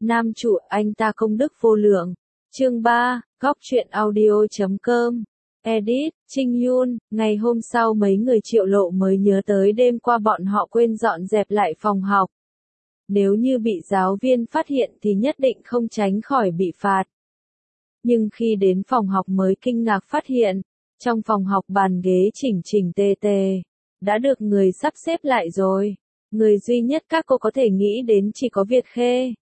Nam chủ anh ta công đức vô lượng. Chương 3, góc truyện audio.com. Edit, Trinh Yun. Ngày hôm sau mấy người Triệu Lộ mới nhớ tới đêm qua bọn họ quên dọn dẹp lại phòng học. Nếu như bị giáo viên phát hiện thì nhất định không tránh khỏi bị phạt. Nhưng khi đến phòng học mới kinh ngạc phát hiện, trong phòng học bàn ghế chỉnh chỉnh tề tề, đã được người sắp xếp lại rồi. Người duy nhất các cô có thể nghĩ đến chỉ có Việt Khê.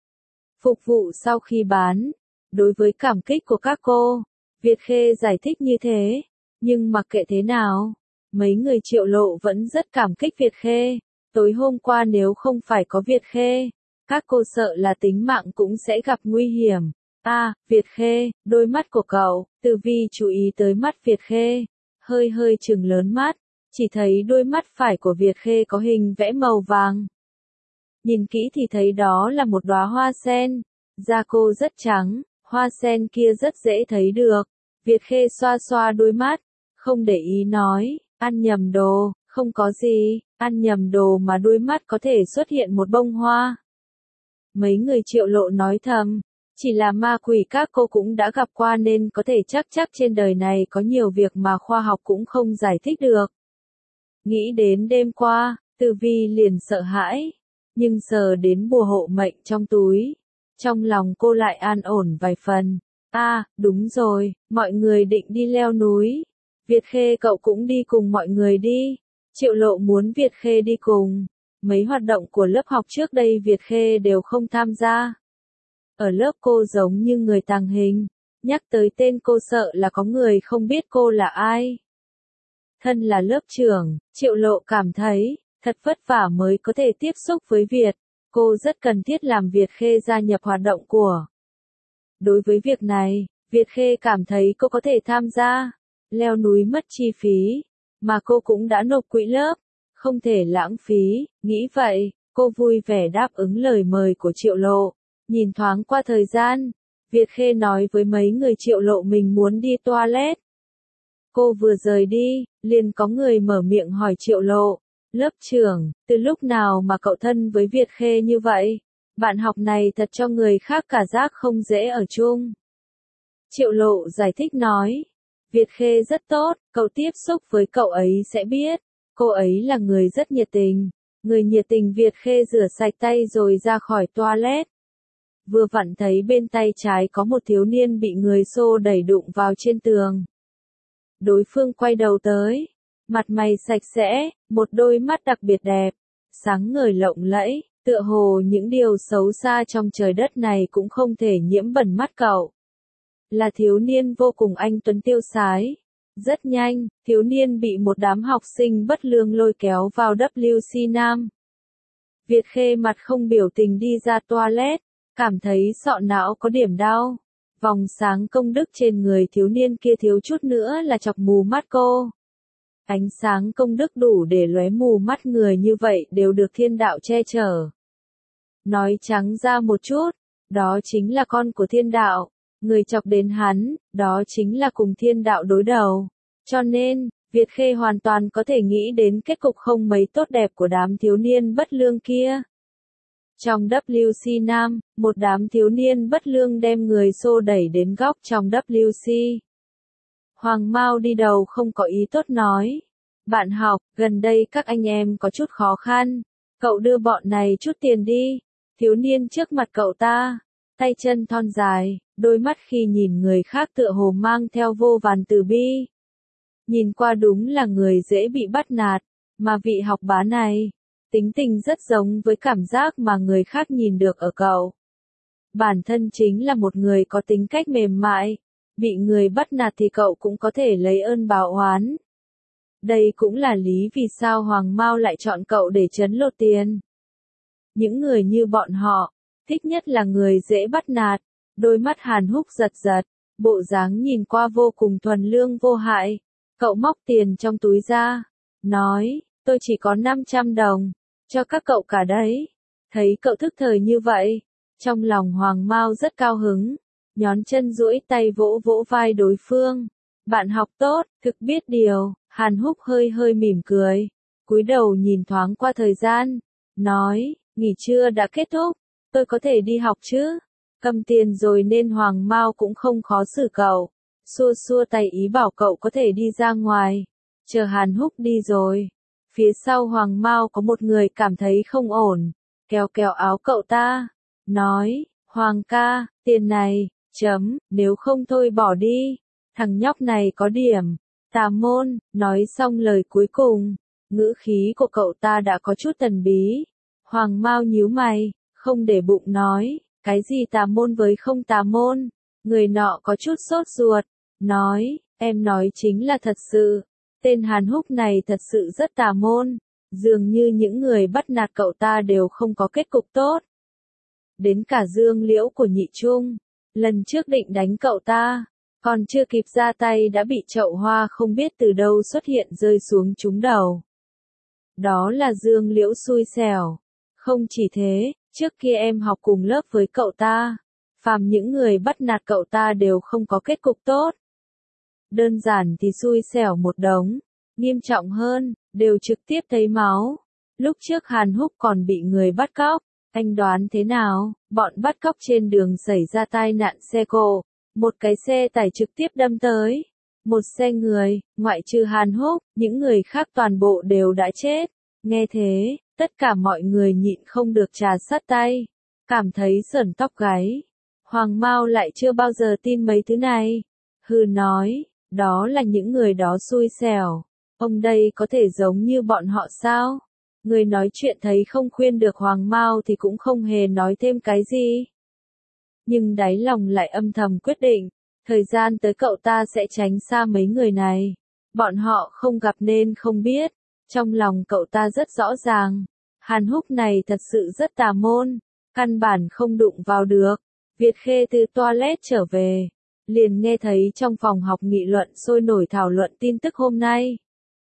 Phục vụ sau khi bán. Đối với cảm kích của các cô, Việt Khê giải thích như thế, nhưng mặc kệ thế nào, mấy người Triệu Lộ vẫn rất cảm kích Việt Khê. Tối hôm qua nếu không phải có Việt Khê, các cô sợ là tính mạng cũng sẽ gặp nguy hiểm. Việt Khê, đôi mắt của cậu. Từ Vi chú ý tới mắt Việt Khê, hơi trừng lớn mắt, chỉ thấy đôi mắt phải của Việt Khê có hình vẽ màu vàng. Nhìn kỹ thì thấy đó là một đóa hoa sen, da cô rất trắng, hoa sen kia rất dễ thấy được. Việt Khê xoa xoa đôi mắt, không để ý nói, ăn nhầm đồ, không có gì, ăn nhầm đồ mà đôi mắt có thể xuất hiện một bông hoa. Mấy người Triệu Lộ nói thầm, chỉ là ma quỷ các cô cũng đã gặp qua nên có thể chắc trên đời này có nhiều việc mà khoa học cũng không giải thích được. Nghĩ đến đêm qua, Từ Vi liền sợ hãi, nhưng sờ đến bùa hộ mệnh trong túi, trong lòng cô lại an ổn vài phần. Đúng rồi, mọi người định đi leo núi. Việt Khê cậu cũng đi cùng mọi người đi. Triệu Lộ muốn Việt Khê đi cùng. Mấy hoạt động của lớp học trước đây Việt Khê đều không tham gia. Ở lớp cô giống như người tàng hình, nhắc tới tên cô sợ là có người không biết cô là ai. Thân là lớp trưởng, Triệu Lộ cảm thấy, thật vất vả mới có thể tiếp xúc với Việt. Cô rất cần thiết làm Việt Khê gia nhập hoạt động của. Đối với việc này, Việt Khê cảm thấy cô có thể tham gia. Leo núi mất chi phí, mà cô cũng đã nộp quỹ lớp, không thể lãng phí. Nghĩ vậy, cô vui vẻ đáp ứng lời mời của Triệu Lộ. Nhìn thoáng qua thời gian, Việt Khê nói với mấy người Triệu Lộ mình muốn đi toilet. Cô vừa rời đi, liền có người mở miệng hỏi Triệu Lộ, lớp trưởng, từ lúc nào mà cậu thân với Việt Khê như vậy? Bạn học này thật cho người khác cả giác không dễ ở chung. Triệu Lộ giải thích nói, Việt Khê rất tốt, cậu tiếp xúc với cậu ấy sẽ biết, cô ấy là người rất nhiệt tình. Người nhiệt tình. Việt Khê rửa sạch tay rồi ra khỏi toilet. Vừa vặn thấy bên tay trái có một thiếu niên bị người xô đẩy đụng vào trên tường. Đối phương quay đầu tới, mặt mày sạch sẽ, một đôi mắt đặc biệt đẹp, sáng ngời lộng lẫy, tựa hồ những điều xấu xa trong trời đất này cũng không thể nhiễm bẩn mắt cậu. Là thiếu niên vô cùng anh tuấn tiêu sái. Rất nhanh, thiếu niên bị một đám học sinh bất lương lôi kéo vào WC Nam. Việt Khê mặt không biểu tình đi ra toilet, cảm thấy sọ não có điểm đau. Vòng sáng công đức trên người thiếu niên kia thiếu chút nữa là chọc mù mắt cô. Ánh sáng công đức đủ để lóe mù mắt người như vậy đều được thiên đạo che chở. Nói trắng ra một chút, đó chính là con của thiên đạo. Người chọc đến hắn, đó chính là cùng thiên đạo đối đầu. Cho nên, Việt Khê hoàn toàn có thể nghĩ đến kết cục không mấy tốt đẹp của đám thiếu niên bất lương kia. Trong WC Nam, một đám thiếu niên bất lương đem người xô đẩy đến góc trong WC. Hoàng Mao đi đầu không có ý tốt nói. Bạn học, gần đây các anh em có chút khó khăn. Cậu đưa bọn này chút tiền đi. Thiếu niên trước mặt cậu ta, tay chân thon dài, đôi mắt khi nhìn người khác tựa hồ mang theo vô vàn từ bi. Nhìn qua đúng là người dễ bị bắt nạt, mà vị học bá này, tính tình rất giống với cảm giác mà người khác nhìn được ở cậu. Bản thân chính là một người có tính cách mềm mại, bị người bắt nạt thì cậu cũng có thể lấy ơn báo oán. Đây cũng là lý vì sao Hoàng Mao lại chọn cậu để trấn lột tiền. Những người như bọn họ, thích nhất là người dễ bắt nạt, đôi mắt Hàn Húc giật giật, bộ dáng nhìn qua vô cùng thuần lương vô hại. Cậu móc tiền trong túi ra, nói, tôi chỉ có 500 đồng, cho các cậu cả đấy. Thấy cậu thức thời như vậy, trong lòng Hoàng Mao rất cao hứng, nhón chân duỗi tay vỗ vỗ vai đối phương. Bạn học tốt, thực biết điều. Hàn Húc hơi mỉm cười, cúi đầu nhìn thoáng qua thời gian, nói, nghỉ trưa đã kết thúc, tôi có thể đi học chứ? Cầm tiền rồi nên Hoàng Mao cũng không khó xử cậu. Xua xua tay ý bảo cậu có thể đi ra ngoài. Chờ Hàn Húc đi rồi. Phía sau Hoàng Mao có một người cảm thấy không ổn. Kéo kéo áo cậu ta. Nói, Hoàng ca, tiền này, nếu không thôi bỏ đi. Thằng nhóc này có điểm. Tà môn, nói xong lời cuối cùng. Ngữ khí của cậu ta đã có chút thần bí. Hoàng Mao nhíu mày, không để bụng nói, cái gì tà môn với không tà môn. Người nọ có chút sốt ruột, nói, em nói chính là thật sự. Tên Hàn Húc này thật sự rất tà môn. Dường như những người bắt nạt cậu ta đều không có kết cục tốt. Đến cả Dương Liễu của Nhị Trung, lần trước định đánh cậu ta, còn chưa kịp ra tay đã bị chậu hoa không biết từ đâu xuất hiện rơi xuống trúng đầu. Đó là Dương Liễu xui xẻo. Không chỉ thế, trước kia em học cùng lớp với cậu ta, phàm những người bắt nạt cậu ta đều không có kết cục tốt. Đơn giản thì xui xẻo một đống, nghiêm trọng hơn, đều trực tiếp thấy máu. Lúc trước Hàn Húc còn bị người bắt cóc, anh đoán thế nào? Bọn bắt cóc trên đường xảy ra tai nạn xe cộ, một cái xe tải trực tiếp đâm tới. Một xe người, ngoại trừ Hàn Húc, những người khác toàn bộ đều đã chết. Nghe thế, tất cả mọi người nhịn không được trà sát tay, cảm thấy sởn tóc gáy. Hoàng Mao lại chưa bao giờ tin mấy thứ này. Hừ nói, đó là những người đó xui xẻo. Ông đây có thể giống như bọn họ sao? Người nói chuyện thấy không khuyên được Hoàng Mao thì cũng không hề nói thêm cái gì. Nhưng đáy lòng lại âm thầm quyết định, thời gian tới cậu ta sẽ tránh xa mấy người này. Bọn họ không gặp nên không biết. Trong lòng cậu ta rất rõ ràng. Hàn Húc này thật sự rất tà môn. Căn bản không đụng vào được. Việt Khê từ toilet trở về. Liền nghe thấy trong phòng học nghị luận sôi nổi thảo luận tin tức hôm nay.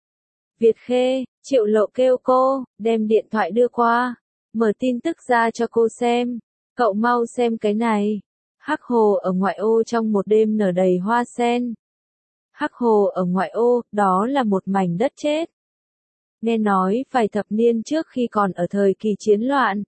Việt Khê, Triệu Lộ kêu cô, đem điện thoại đưa qua. Mở tin tức ra cho cô xem. Cậu mau xem cái này. Hắc Hồ ở ngoại ô trong một đêm nở đầy hoa sen. Hắc Hồ ở ngoại ô, đó là một mảnh đất chết. Nghe nói vài thập niên trước khi còn ở thời kỳ chiến loạn.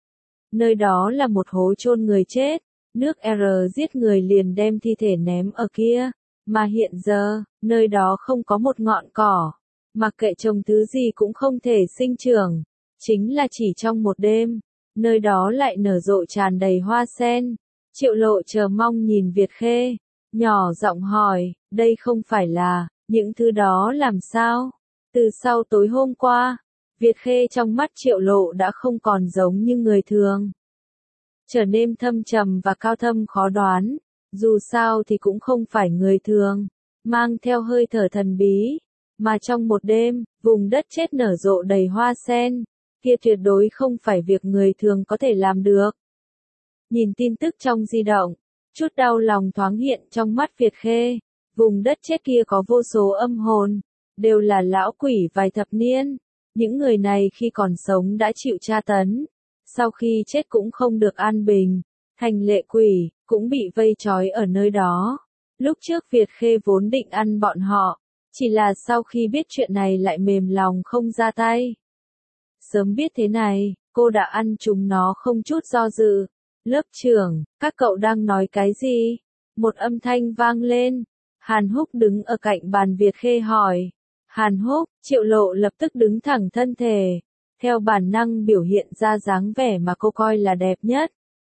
Nơi đó là một hố chôn người chết. Nước R giết người liền đem thi thể ném ở kia. Mà hiện giờ, nơi đó không có một ngọn cỏ. Mặc kệ trồng thứ gì cũng không thể sinh trưởng. Chính là chỉ trong một đêm, nơi đó lại nở rộ tràn đầy hoa sen. Triệu Lộ chờ mong nhìn Việt Khê, nhỏ giọng hỏi, đây không phải là, những thứ đó làm sao? Từ sau tối hôm qua, Việt Khê trong mắt Triệu Lộ đã không còn giống như người thường. Trở nên thâm trầm và cao thâm khó đoán, dù sao thì cũng không phải người thường, mang theo hơi thở thần bí. Mà trong một đêm, vùng đất chết nở rộ đầy hoa sen, kia tuyệt đối không phải việc người thường có thể làm được. Nhìn tin tức trong di động, chút đau lòng thoáng hiện trong mắt Việt Khê. Vùng đất chết kia có vô số âm hồn, đều là lão quỷ vài thập niên. Những người này khi còn sống đã chịu tra tấn, sau khi chết cũng không được an bình, thành lệ quỷ, cũng bị vây trói ở nơi đó. Lúc trước Việt Khê vốn định ăn bọn họ, chỉ là sau khi biết chuyện này lại mềm lòng không ra tay. Sớm biết thế này, cô đã ăn chúng nó không chút do dự. Lớp trưởng, các cậu đang nói cái gì? Một âm thanh vang lên. Hàn Húc đứng ở cạnh bàn Việt Khê hỏi. Hàn Húc, Triệu Lộ lập tức đứng thẳng thân thể. Theo bản năng biểu hiện ra dáng vẻ mà cô coi là đẹp nhất.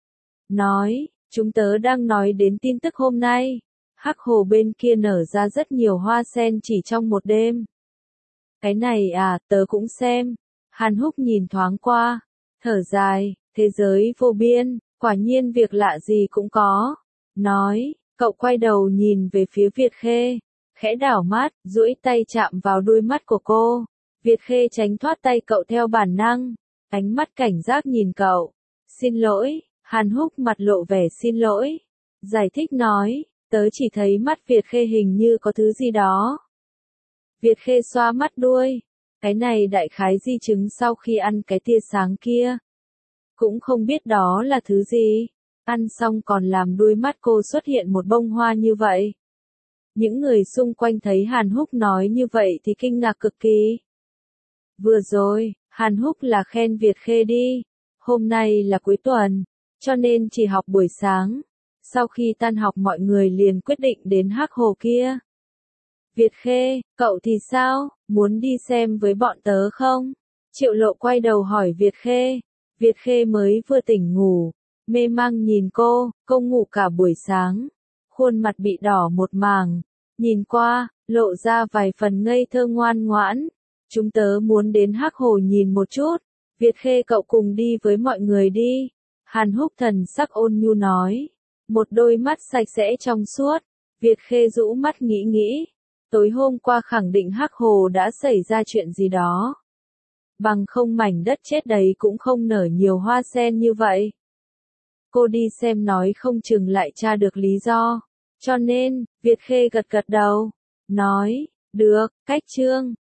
Nói, chúng tớ đang nói đến tin tức hôm nay. Hắc Hồ bên kia nở ra rất nhiều hoa sen chỉ trong một đêm. Cái này à, tớ cũng xem. Hàn Húc nhìn thoáng qua, thở dài, thế giới vô biên, quả nhiên việc lạ gì cũng có. Nói, cậu quay đầu nhìn về phía Việt Khê, khẽ đảo mắt, duỗi tay chạm vào đuôi mắt của cô. Việt Khê tránh thoát tay cậu theo bản năng, ánh mắt cảnh giác nhìn cậu. Xin lỗi, Hàn Húc mặt lộ vẻ xin lỗi. Giải thích nói, tớ chỉ thấy mắt Việt Khê hình như có thứ gì đó. Việt Khê xoa mắt đuôi. Cái này đại khái di chứng sau khi ăn cái tia sáng kia. Cũng không biết đó là thứ gì. Ăn xong còn làm đuôi mắt cô xuất hiện một bông hoa như vậy. Những người xung quanh thấy Hàn Húc nói như vậy thì kinh ngạc cực kỳ. Vừa rồi, Hàn Húc là khen Việt Khê đi. Hôm nay là cuối tuần, cho nên chỉ học buổi sáng. Sau khi tan học mọi người liền quyết định đến Hắc Hồ kia. Việt Khê, cậu thì sao, muốn đi xem với bọn tớ không? Triệu Lộ quay đầu hỏi Việt Khê. Việt Khê mới vừa tỉnh ngủ, mê mang nhìn cô ngủ cả buổi sáng. Khuôn mặt bị đỏ một mảng, nhìn qua, lộ ra vài phần ngây thơ ngoan ngoãn. Chúng tớ muốn đến Hắc Hồ nhìn một chút. Việt Khê cậu cùng đi với mọi người đi. Hàn Húc thần sắc ôn nhu nói. Một đôi mắt sạch sẽ trong suốt. Việt Khê rũ mắt nghĩ nghĩ. Tối hôm qua khẳng định Hắc Hồ đã xảy ra chuyện gì đó. Bằng không mảnh đất chết đấy cũng không nở nhiều hoa sen như vậy. Cô đi xem nói không chừng lại tra được lý do. Cho nên, Việt Khê gật gật đầu. Nói, được, cách chương.